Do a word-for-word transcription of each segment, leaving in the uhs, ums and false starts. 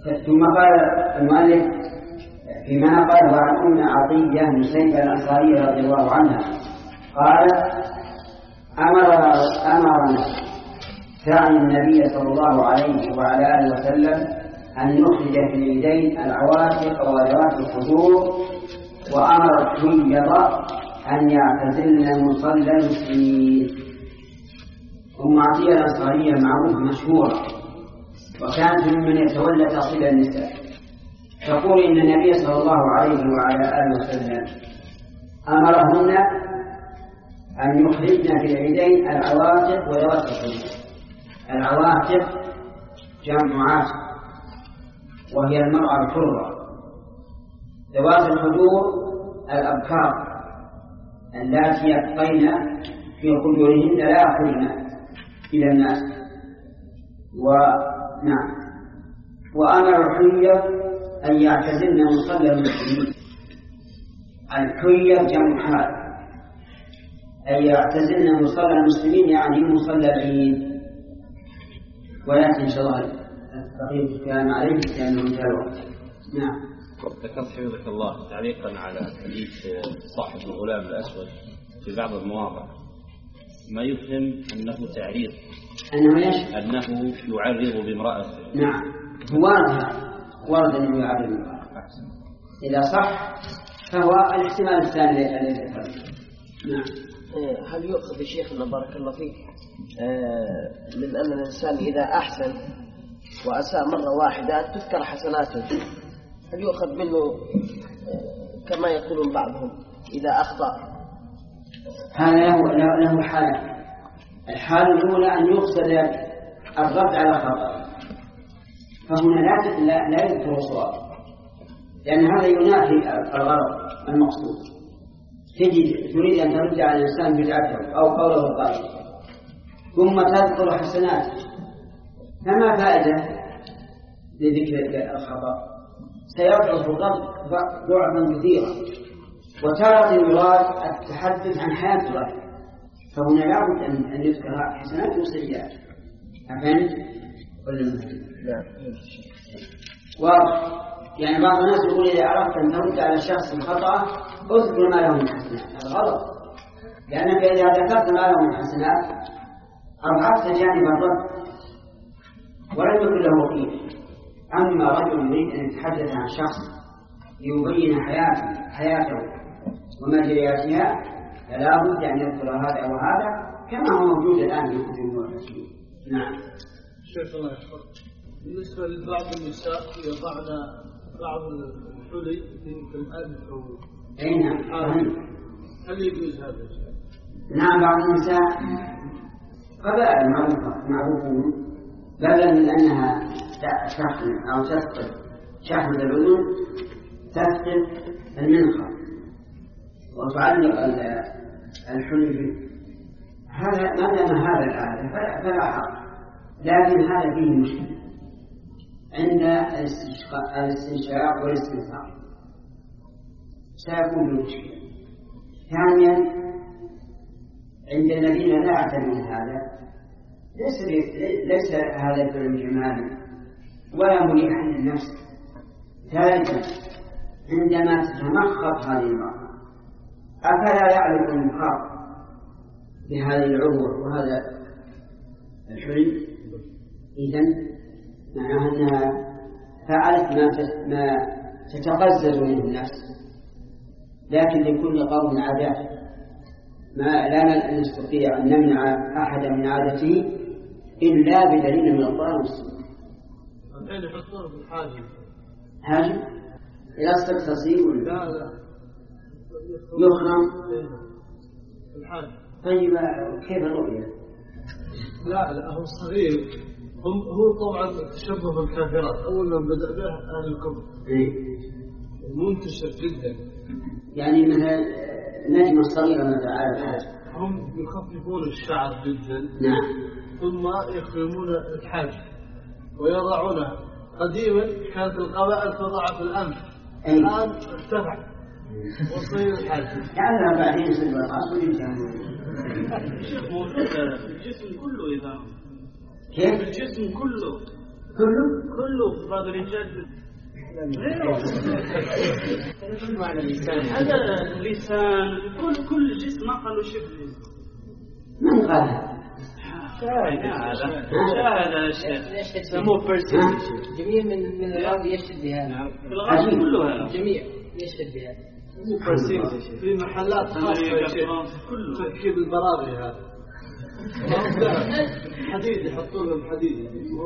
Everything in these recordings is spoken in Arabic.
ثم قال المؤلف فيما نقله عن أم عطية مسيبة الأنصارية رضي الله عنها قال أمر أمرنا سعي النبي صلى الله عليه وعلى آله وسلم أن نخرج في اليدين العواتق وذوات الخدور، وأمر الحيض أن يعتزلن مصلى المسلمين. أم عطية الأنصارية معروفة مشهورة، وكانت ممن يتولى تأصيل النساء، تقول إن النبي صلى الله عليه وعلى آله وسلم أمرهن أن يخرجن في العيدين العواتق وذوات الخدور. العواتق جمع عاتق وهي المرأة الحرة، ذوات الخدور الأبكار اللاتي يبقين في خدورهن لا يخرجن إلى الناس. ونعم وأمر الحية أن يعتزلن مصلى المسلمين. الحية جمع حال، أن يعتزلن مصلى المسلمين يعني مصلى العيد. ويأتي إن شاء الله التقييد كان عليه لأنه انتهى الوقت. نعم. ذكرت حفظك الله تعليقا على حديث صاحب الغلام الأسود في بعض المواضع ما يفهم أنه تعريض، أنه إيش؟ أنه يعرض بامرأته. نعم وارد وارد أنه يعرض بامرأته. إذا صح فهو الاحتمال الثاني الذي ذكرته. نعم. هل يؤخذ الشيخ بارك الله فيك من أن الإنسان إذا أحسن وأساء مرة واحدة تذكر حسناته؟ هل يؤخذ منه كما يقولون بعضهم إذا أخطأ؟ هذا له له حالة. الحالة الأولى أن يقصد الرد على خطأ، فهنا لا لا يذكر الصواب، لأن هذا ينافي الغرض المقصود. تجد تريد أن ترد على الإنسان بدعته أو قوله الضعيف ثم تذكر حسناته، فما فائدة لذكر الخطأ؟ سيضعف الرد ضعفا كثيرا، وترى المراد التحدث عن حياة الرجل، فهنا لابد أن يذكر حسنات وسيئات. أفهمت ولا لا؟ واضح. يعني بعض الناس يقول إذا أردت أن ترد على الشخص الخطأ اذكر ما له من حسنات. الغلط، لأنك إذا ذكرت ما له من حسنات أضعفت جانب الرد ولم يكن له قيمة. أما رجل يريد أن يتحدث عن شخص ليبين حياته حياته ومجرياتها فلا بد أن يذكر هذا وهذا كما هو موجود الآن في كتب المحدثين. نعم. شيخ الله يحفظك، بالنسبة لبعض النساء يضعن بعض الحلي في الأنف أو أي نعم. هل يجوز هذا الشيء؟ نعم بعض النساء قبائل معروفة معروفون بدلا من أنها تحمل أو تثقل شحم الأذن تثقل المنخر وتعلق الحلي. هذا ما دام هذا العادة فلا حق، لكن هذا فيه مشكلة عند الاستنشاق والاستنثار سيكون فيه مشكلة. ثانيا عند الذين لا يعتنون هذا ليس ليس هذا الفعل جمالا ولا مريحا للنفس. ثالثا عندما تتمخض هذه المرأة أفلا يعلم المخاط بهذه العروة وهذا الحلم؟ إذن معناها أنها فعلت ما تتقزز منه النفس. لكن لكل قوم عادات، ما لا نستطيع أن نمنع أحدا من عادته إلا بدليل من القرآن والسنة. الحين يحطون في الحاجب حاجب يصدق تصيب لا لا يخرم الحاجب. طيب كيف الرؤية؟ لا لا هو صغير. هم هو طبعا تشبه بالكافرات أول ما بدأ به أهل الكفر منتشر جدا. يعني مثلا النجمة الصغيرة مثلا على الحاجب هم يخففون الشعر جدا. نعم. ثم يخرمون الحاجب ويضعونه. قديما كانت القبائل تضع في الأنف، الآن ارتفع وصير الحاجب. لعلها بعدين يصير بالخاص وينتهي. الشيخ موجود في الجسم كله إذا كيف؟ الجسم كله كله كله بعض الرجال معنى اللسان هذا اللسان كل كل جسم ما قالوا شبه من قال هذا شاهد الشيخ يسموه بيرسنتج جميع من من الأرض يشهد بهذا في الغالب كلها جميع يشهد بهذا في محلات خاصة يا شيخ كله تركيب البراغي هذا حديد يحطون لهم حديد.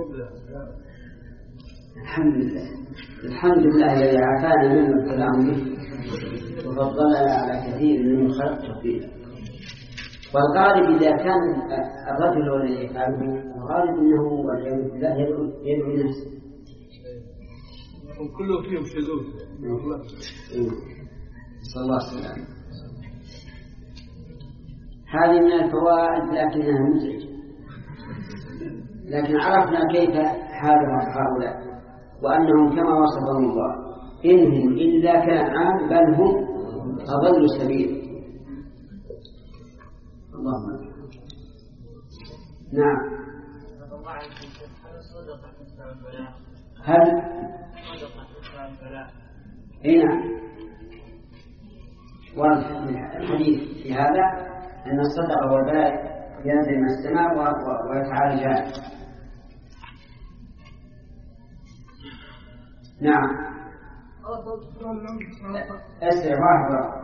الحمد لله الحمد لله الذي عافانا مما ابتلاهم به وفضلنا على كثير من خلق تفضيلا. والغالب إذا كان الرجل هو الذي يفعله الغالب أنه والعياذ بالله يدعو لنفسه وكله فيهم شذوذ. صلى الله عليه وسلم. هذه من الفوائد لكنها مزعجة، لكن عرفنا كيف حال هؤلاء وأنهم كما وصفهم الله إنهم إلا كالأنعام بل هم أضل سبيل. اللهم نعم. هل اي نعم ورد الحديث في هذا أن الصدقة والبلاء ينزل من السماء ويتعالجان. نعم أسرع واحد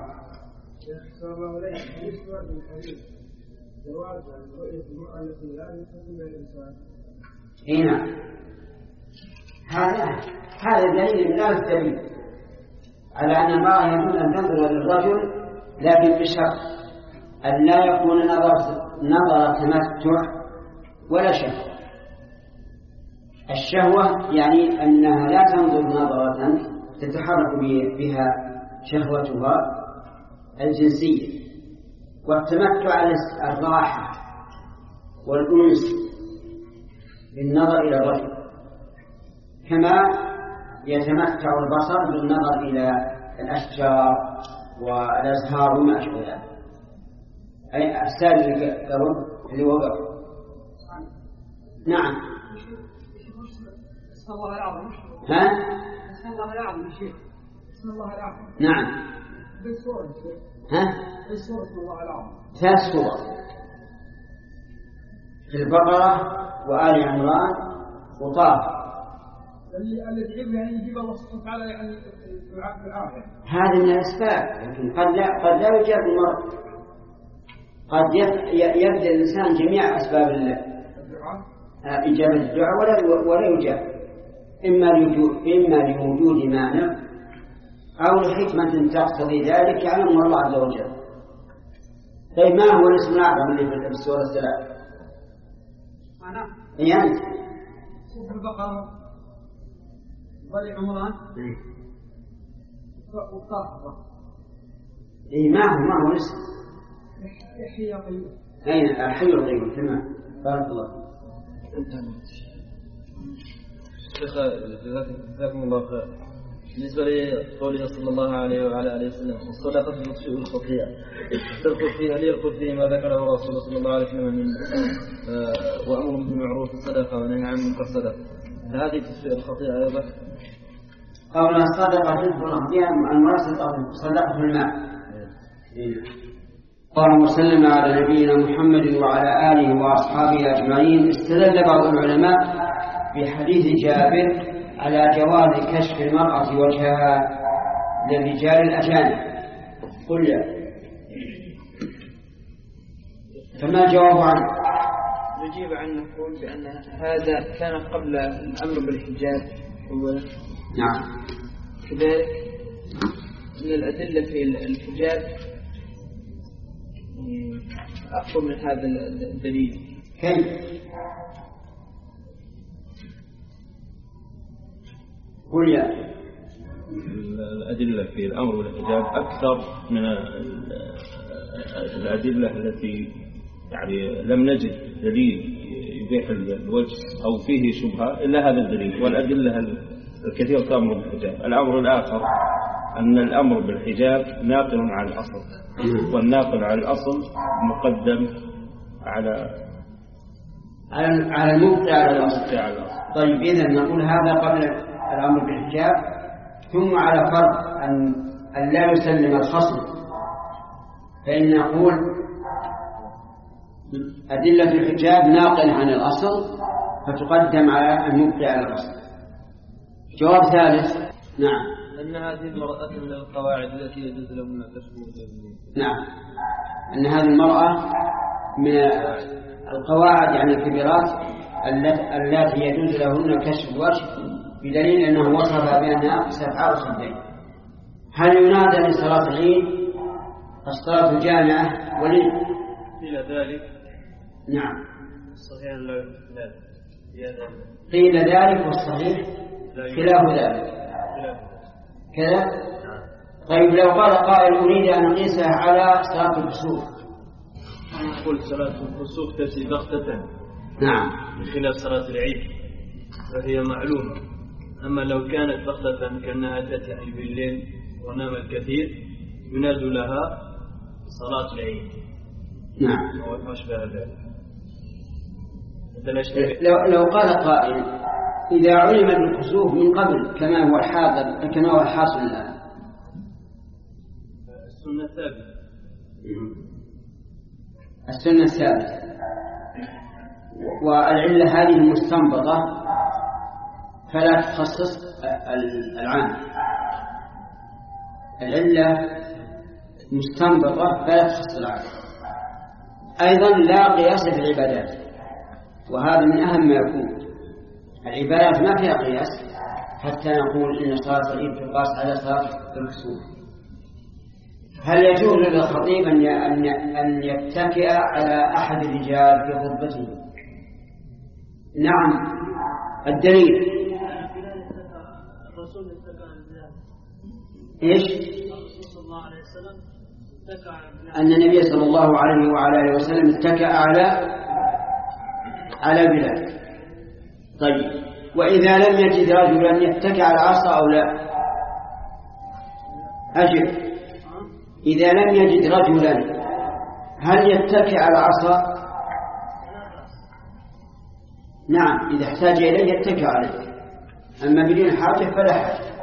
هنا هذا هذا دليل من الله الدليل على أن الله يجوز أن تنظر للرجل لكن بشرط أن لا يكون نظر نظر تمتع ولا شهوة. الشهوة يعني أنها لا تنظر نظرة تتحرك بها شهوتها الجنسية، والتمتع الراحة والأنس بالنظر إلى الرجل كما يتمتع البصر بالنظر إلى الأشجار والأزهار وما أشبه ذلك. أي أستاذ اللي وقف. نعم اسم الله الأعظم. ها؟ اسم الله الأعظم شيخ. اسم الله الأعظم. نعم. بالصورة. ها؟ بالصورة اسم الله الأعظم. ثلاث صور في البقرة وآل عمران وطه. اللي اللي تجيب يعني يجيب الله سبحانه وتعالى يعني العافية العافية. هذا من الأسباب، لكن قد لا قد لا يجاب المرء. قد يبذل الإنسان جميع أسباب إجابة الدعاء ولا ولا يجاب، إما لوجود إما لوجود مانع أو لحكمة تقتضي ذلك يعلمه الله عز وجل. طيب ما هو الاسم الأعظم اللي في السورة الثلاث؟ أنا. يعني سورة البقرة وآل عمران وطه. إيه ما هو ما هو الاسم؟ يحيى قيوم. أين الحي القيوم؟ تمام. بارك الله. شيخ جزاكم الله خير. بالنسبة لقوله صلى الله عليه وعلى آله وسلم الصدقة تطفئ الخطيئة تذكر فيها ليذكر فيه ما ذكره رسول صلى الله عليه وسلم من وأمر بالمعروف الصدقة ونهي عن المنكر الصدقة. هذه تطفئ الخطيئة أيضا؟ قولنا الصدقة تطفئ الخطيئة المراد صدقة الماء. اللهم صل على نبينا محمد وعلى آله وأصحابه أجمعين. استدل بعض العلماء بحديث جابر على جواز كشف المرأة وجهها للرجال الأجانب. قل لا، فما الجواب عنه؟ نجيب عنه نقول بأن هذا كان قبل الأمر بالحجاب أولا. نعم. كذلك من الأدلة في الحجاب أقوى من هذا الدليل. كيف؟ قل يا. الأدلة في الأمر بالحجاب أكثر من الأدلة التي يعني لم نجد دليل يبيح الوجه أو فيه شبهة إلا هذا الدليل، والأدلة الكثيرة تأمر بالحجاب. الأمر الآخر أن الأمر بالحجاب ناقل على الأصل، والناقل على الأصل مقدم على على على المبتدع على الأصل. طيب إذن نقول هذا قبل الأمر بالحجاب، ثم على فرض أن, أن لا يسلم الخصم، فإن نقول أدلة الحجاب ناقلة عن الأصل فتقدم على أن يبقي على الأصل. جواب ثالث. نعم. أن هذه المرأة من القواعد التي يجوز لهم كسب. نعم، أن هذه المرأة من القواعد يعني الكبيرات التي يجوز لهن كشف الوجه، بدليل أنه وصف بأنها سبعة وستين. هل ينادى لصلاة العيد الصلاة جامعة ولي؟ قيل ذلك. نعم. الصحيح لا. قيل ذلك والصحيح خلاف ذلك كذا. طيب لو قال قائل أريد أن أقيسها على صلاة الكسوف، نقول صلاة الكسوف تأتي بغتة. نعم. بخلاف صلاة العيد فهي معلومة. أما لو كانت بغتة كأنها تأتي بالليل ونام الكثير يناد لها صلاة العيد. نعم. أو ما شبه ذلك. لو لو قال قائل إذا علم بالكسوف من قبل كما هو الحاضر كما هو الحاصل الآن، السنة الثابتة. السنة الثابتة والعلة هذه مستنبطة فلا تخصص العام. العلة مستنبطة فلا تخصص العام. أيضا لا قياس في العبادات، وهذا من أهم ما يكون. العبادات ما فيها قياس حتى نقول إن صلاة العيد تقاس على صلاة الكسوف. هل يجوز للخطيب أن يتكئ على أحد الرجال في خطبته؟ نعم. الدليل إيش؟ أن النبي صلى الله عليه وعلى آله وسلم اتكأ على على بلال. طيب وإذا لم يجد رجلا يتكأ على عصا أو لا؟ أجب. إذا لم يجد رجلا هل يتكئ على عصا؟ نعم، إذا احتاج إليه يتكئ عليه، أما بدون حاجة فلا حاجة.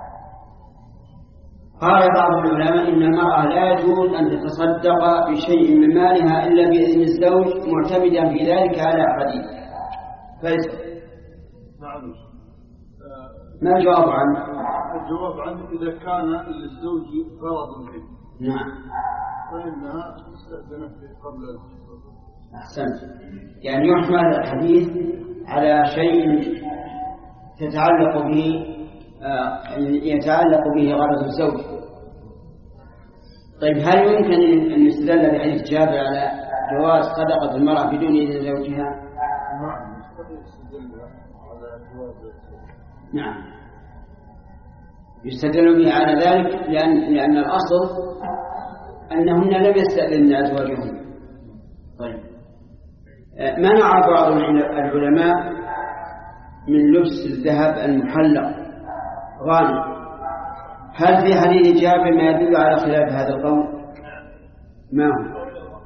قال بعض العلماء إن المرأة لا يجوز أن تتصدق بشيء من مالها إلا بإذن الزوج معتمدا في ذلك على حديث. فليس نعم. ما الجواب عنه؟ الجواب عنه إذا كان للزوج غرض منه. نعم. فإنها تستأذن قبل. أحسنت. يعني يحمل الحديث على شيء تتعلق به يتعلق به غرض الزوج. طيب هل يمكن أن يستدل بحديث جابر على جواز صدقة المرأة بدون إذن زوجها؟ نعم، يستدل على جواز. نعم، يستدل به على ذلك لأن لأن الأصل أنهن لم يستأذن أزواجهن. طيب منع بعض العلماء من لبس الذهب المحلق غانم. هل في حديث جابر ما يدل على خلاف هذا القول؟ ما هو؟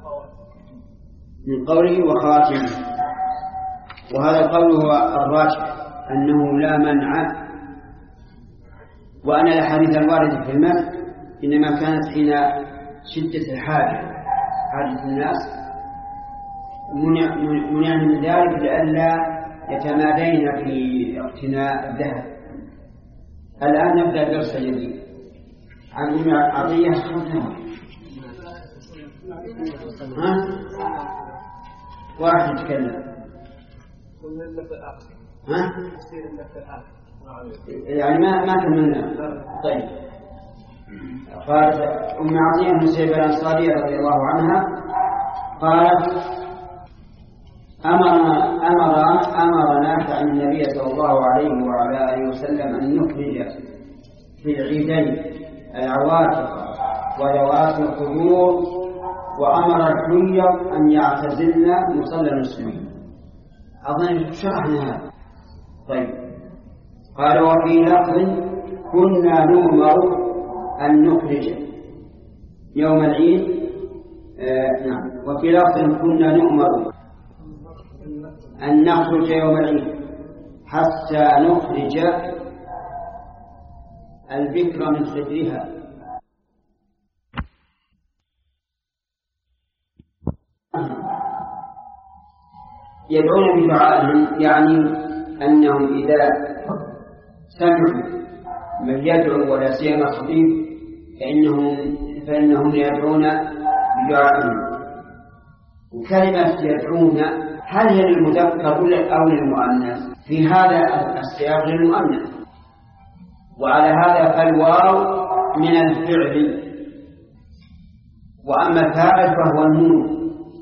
من قوله وخواتمه، وهذا القول هو الراجح أنه لا منع، وأن الأحاديث الواردة في المنع إنما كانت حين شدة الحاجة حاجة الناس منع من ذلك لئلا يتمادين في اقتناء الذهب. الآن نبدأ الدرس الجديد عن أم عطية. ها؟ واحد يتكلم. ها؟ يعني ما ما كملنا. طيب قالت أم عطية بن سيبة الأنصارية رضي الله عنها قالت أمر أمر أمر نافع النبي صلى الله عليه وعلى آله وسلم أن نخرج في العيدين العواتق وذوات القبور، وأمر الحيض أن يعتزلن مصلى المسلمين. أظن شرحنا هذا. طيب قال وفي لفظ كنا نؤمر أن نخرج يوم العيد. آه نعم. وفي لفظ كنا نؤمر أن نخرج يوم العيد حتى نخرج البكر من صدرها. يدعون بدعائهم، يعني أنهم إذا سمعوا من يدعو ولا سيما خطيب فإنهم, فإنهم يدعون بدعائهم. وكلمة يدعون هل هي للمذكر أو للمؤنث؟ في هذا السياق للمؤنث، وعلى هذا فالواو من الفعل، وأما الفاعل فهو النون.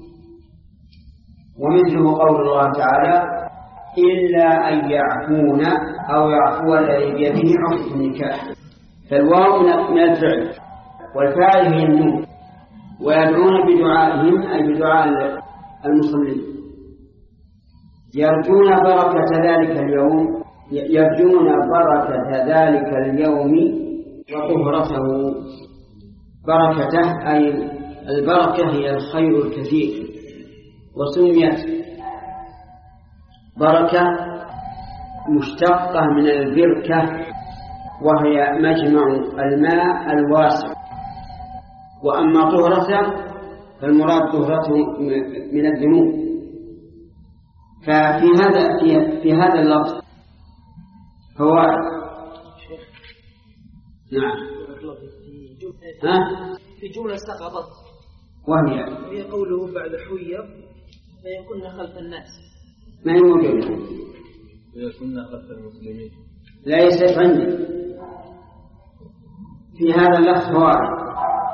ومثله قول الله تعالى إلا أن يعفون أو يعفو الذي بيده عقدة النكاح، فالواو من الفعل والفاعل هي النون. ويدعون بدعائهم أي بدعاء المصلين، يرجون بركة ذلك اليوم، يرجون بركة ذلك اليوم وطهرته. بركته أي البركة هي الخير الكثير، وسميت بركة مشتقة من البركة وهي مجمع الماء الواسع. وأما طهرته فالمراد طهرته من الذنوب. ففي هذا في هذا اللفظ هو نعم ها في جملة سقطت وهي هي قوله بعد حوية فيكون خلف الناس، ما هي موجودة، فيكون خلف المسلمين، ليست عندي. في هذا اللفظ فوائد،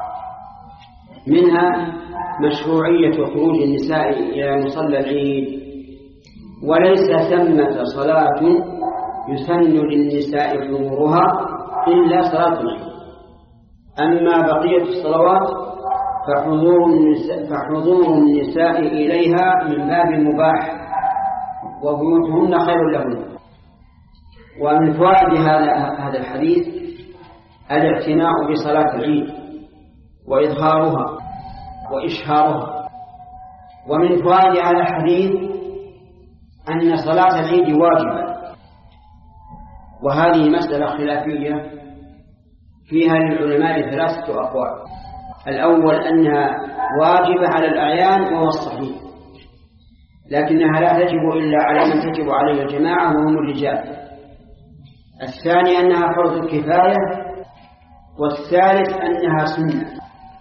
منها مشروعية خروج النساء إلى مصلى العيد، وليس ثمة صلاة يسن للنساء حضورها إلا صلاة العيد. أما بقية الصلوات فحضور النساء, فحضور النساء إليها من باب مباح، وبيوتهن خير لهن. ومن فوائد هذا هذا الحديث الاعتناء بصلاة العيد وإظهارها وإشهارها. ومن فوائد هذا الحديث أن صلاة العيد واجبة، وهذه مسألة خلافية فيها للعلماء ثلاثة أقوال. الأول أنها واجبة على الأعيان وهو الصحيح، لكنها لا تجب إلا على من تجب عليه الجماعة وهم الرجال. الثاني أنها فرض كفاية، والثالث أنها سنة،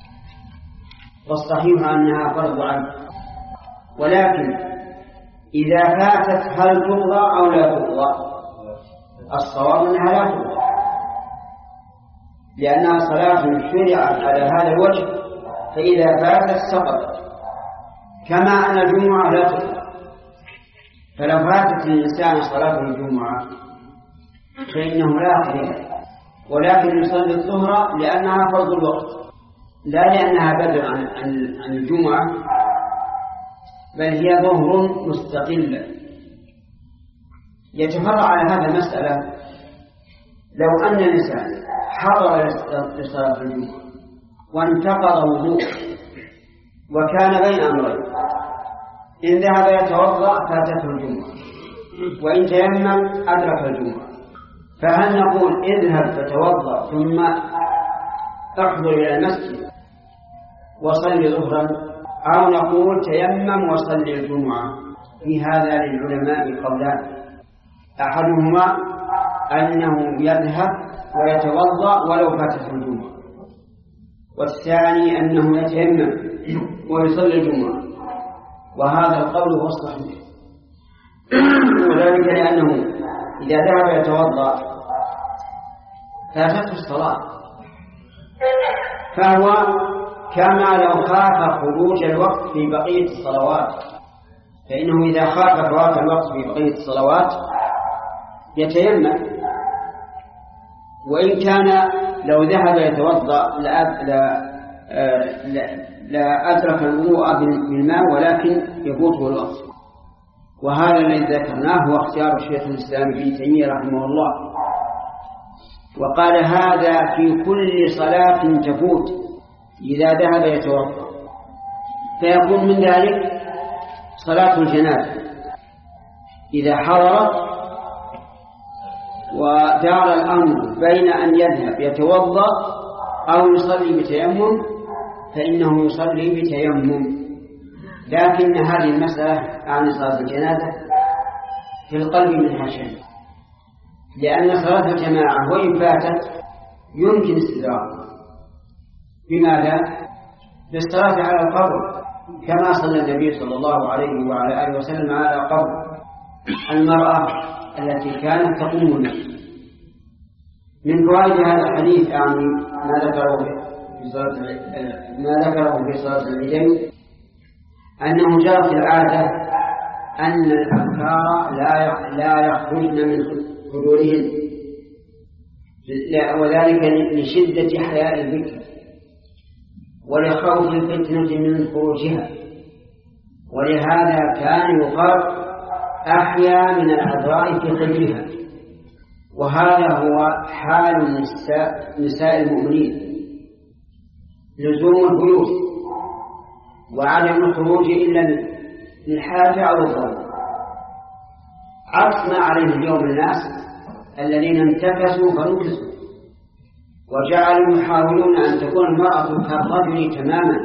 والصحيح أنها فرض عين. ولكن إذا فاتت هل تقضى أو لا تقضى؟ الصواب أنها لا تقضى، لأنها صلاة شرعت على هذا الوجه، فإذا فاتت سقطت، كما أن الجمعة لا تقضى. فلو فاتت الإنسان صلاة الجمعة فإنه لا يقضي، ولكن يصلي الظهر لأنها فرض الوقت، لا لأنها بدل عن, عن الجمعة، بل هي ظهر مستقلة. يتفرع على هذا المسألة لو أن الإنسان حضر لصلاة الجمعة وانتقض وضوء وكان بين أمرين، إن ذهب يتوضأ فاتته الجمعة، وإن تيمم أدرك الجمعة، فهل نقول اذهب فتوضأ ثم احضر إلى المسجد وصلي ظهرا، أو نقول تيمم وصلي الجمعة؟ في هذا للعلماء قولان، أحدهما أنه يذهب ويتوضأ ولو فاتته الجمعة، والثاني أنه يتيمم ويصلي الجمعة، وهذا القول هو الصحيح. وذلك لأنه إذا ذهب يتوضأ فاتته الصلاة، فهو كما لو خاف خروج الوقت في بقية الصلوات، فإنه إذا خاف فوات الوقت في بقية الصلوات يتيمم، وإن كان لو ذهب يتوضأ لا, لا, لا, لا أدرك الوضوء بالماء ولكن يفوته الوقت. وهذا الذي ذكرناه هو اختيار الشيخ الإسلام ابن تيمية رحمه الله، وقال هذا في كل صلاة تفوت إذا ذهب يتوضأ، فيكون من ذلك صلاة الجنازة إذا حضرت ودار الأمر بين أن يذهب يتوضأ أو يصلي بتيمم فإنه يصلي بتيمم. لكن هذه المسألة عن صلاة الجنازة في القلب منها شيء، لأن صلاة الجماعة وإن فاتت يمكن استدراكها. بماذا؟ بالصلاة على القبر، كما صلى النبي صلى الله عليه وعلى آله وسلم على قبر المرأة التي كانت تقوم النفس. من فوائد هذا الحديث يعني ما ذكره في صلاة ما ذكره في صلاة العيدين أنه جرت العادة أن الأبكار لا لا يخرجن من حضورهن، وذلك لشدة حياء البكر ولخوف الفتنة من خروجها، ولهذا كان يقال أحيا من العذراء في قبرها. وهذا هو حال النساء نساء المؤمنين، لزوم البيوت وعدم الخروج إلا للحاجة أو الضرورة، عكس ما عليه اليوم الناس الذين انتكسوا فنكسوا وجعلوا يحاولون أن تكون المرأة كالرجل تماما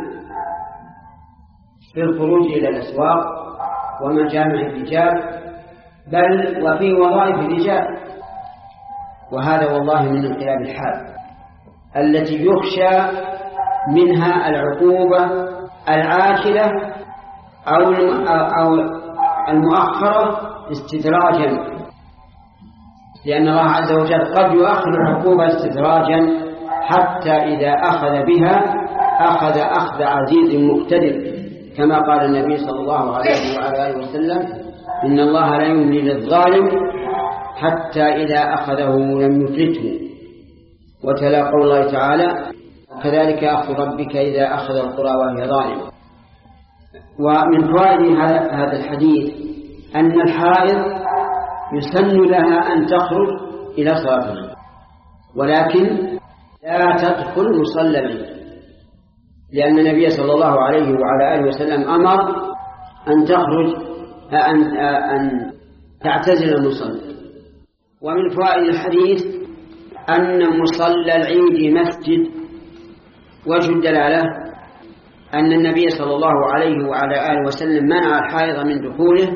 في الخروج إلى الأسواق ومجامع الرجال، بل وفي وظائف الرجال. وهذا والله من انقلاب الحال التي يخشى منها العقوبة العاجلة أو أو المؤخرة استدراجا، لأن الله عز وجل قد يؤخر العقوبة استدراجا حتى إذا أخذ بها أخذ أخذ عزيز مقتدر، كما قال النبي صلى الله عليه وعلى آله وسلم: إن الله لا يملي للظالم حتى إذا أخذه لم يفلته. وتلا قول الله تعالى: كذلك أخذ ربك إذا أخذ القرى وهي ظالمة. ومن فوائد هذا الحديث أن الحائض يسن لها أن تخرج إلى صلاة العيد، ولكن لا تدخل مصلى العيد، لأن النبي صلى الله عليه وعلى آله وسلم أمر أن تخرج أن, أن تعتزل المصلى. ومن فوائد الحديث أن مصلى العيد مسجد. وجه الدلالة أن النبي صلى الله عليه وعلى آله وسلم منع الحائض من دخوله،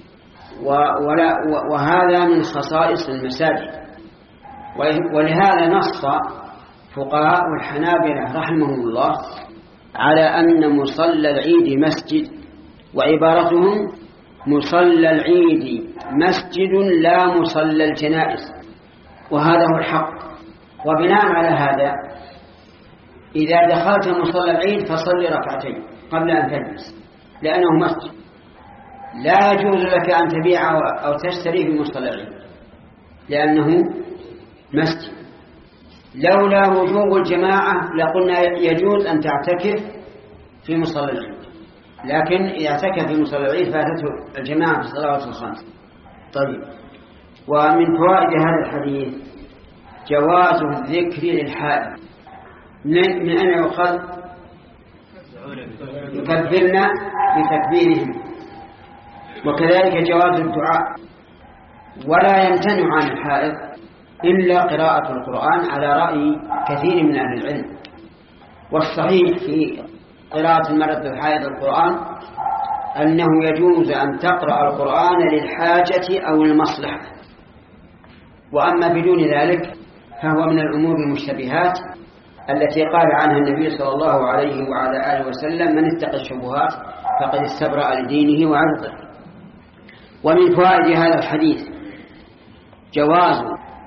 وهذا من خصائص المساجد. ولهذا نص فقهاء الحنابلة رحمهم الله على أن مصلى العيد مسجد، وعبارتهم: مصلى العيد مسجد لا مصلى الجنائز. وهذا هو الحق. وبناء على هذا إذا دخلت مصلى العيد فصلي ركعتين قبل أن تجلس، لأنه مسجد. لا يجوز لك أن تبيع أو تشتري في مصلى العيد لأنه مسجد. لولا وجوب الجماعة لقلنا يجوز أن تعتكف في مصلى العيد، لكن إذا اعتكف في مصلى العيد فاتته الجماعة في الصلوات الخمس. طيب، ومن فوائد هذا الحديث جواز الذكر للحائض. من أين يؤخذ؟ يكبرنا بتكبيرهم. وكذلك جواز الدعاء، ولا يمتنع عن الحائض إلا قراءة القرآن على رأي كثير من أهل العلم. والصحيح في قراءة المرأة الحائض القرآن أنه يجوز أن تقرأ القرآن للحاجة أو المصلحة، وأما بدون ذلك فهو من الأمور المشتبهات التي قال عنها النبي صلى الله عليه وعلى آله وسلم: من اتقى الشبهات فقد استبرأ لدينه وعرضه. ومن فوائد هذا الحديث جواز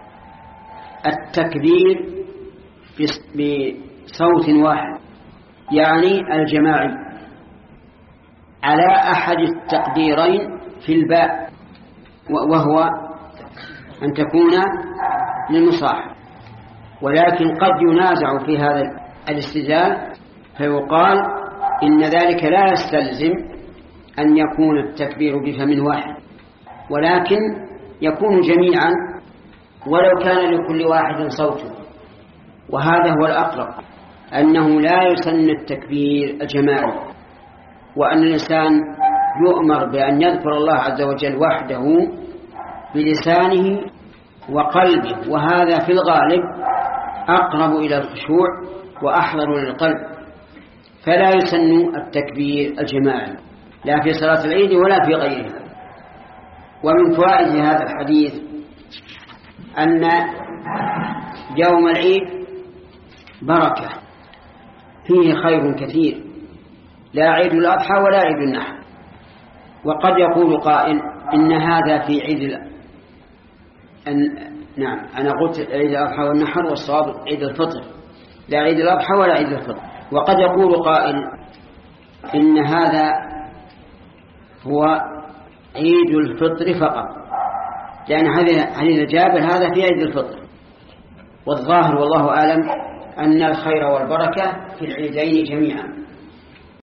التكبير بصوت واحد، يعني الجماعي، على أحد التقديرين في الباء، وهو أن تكون للمصاحب. ولكن قد ينازع في هذا الاستدلال فيقال إن ذلك لا يستلزم أن يكون التكبير بفم واحد، ولكن يكون جميعا ولو كان لكل واحد صوته. وهذا هو الأقرب، أنه لا يسن التكبير الجماعي، وأن الإنسان يؤمر بأن يذكر الله عز وجل وحده بلسانه وقلبه، وهذا في الغالب أقرب إلى الخشوع وأحضر للقلب، فلا يسن التكبير الجماعي لا في صلاة العيد ولا في غيرها. ومن فوائد هذا الحديث أن يوم العيد بركة فيه خير كثير، لا عيد الأضحى ولا عيد النحر. وقد يقول قائل إن هذا في عيد أن نعم أنا قلت عيد الأضحى والنحر، والصواب عيد الفطر، لا عيد الأضحى ولا عيد الفطر. وقد يقول قائل إن هذا هو عيد الفطر فقط، لأن حديث جابر هذا في عيد الفطر. والظاهر والله أعلم أن الخير والبركة في العيدين جميعا.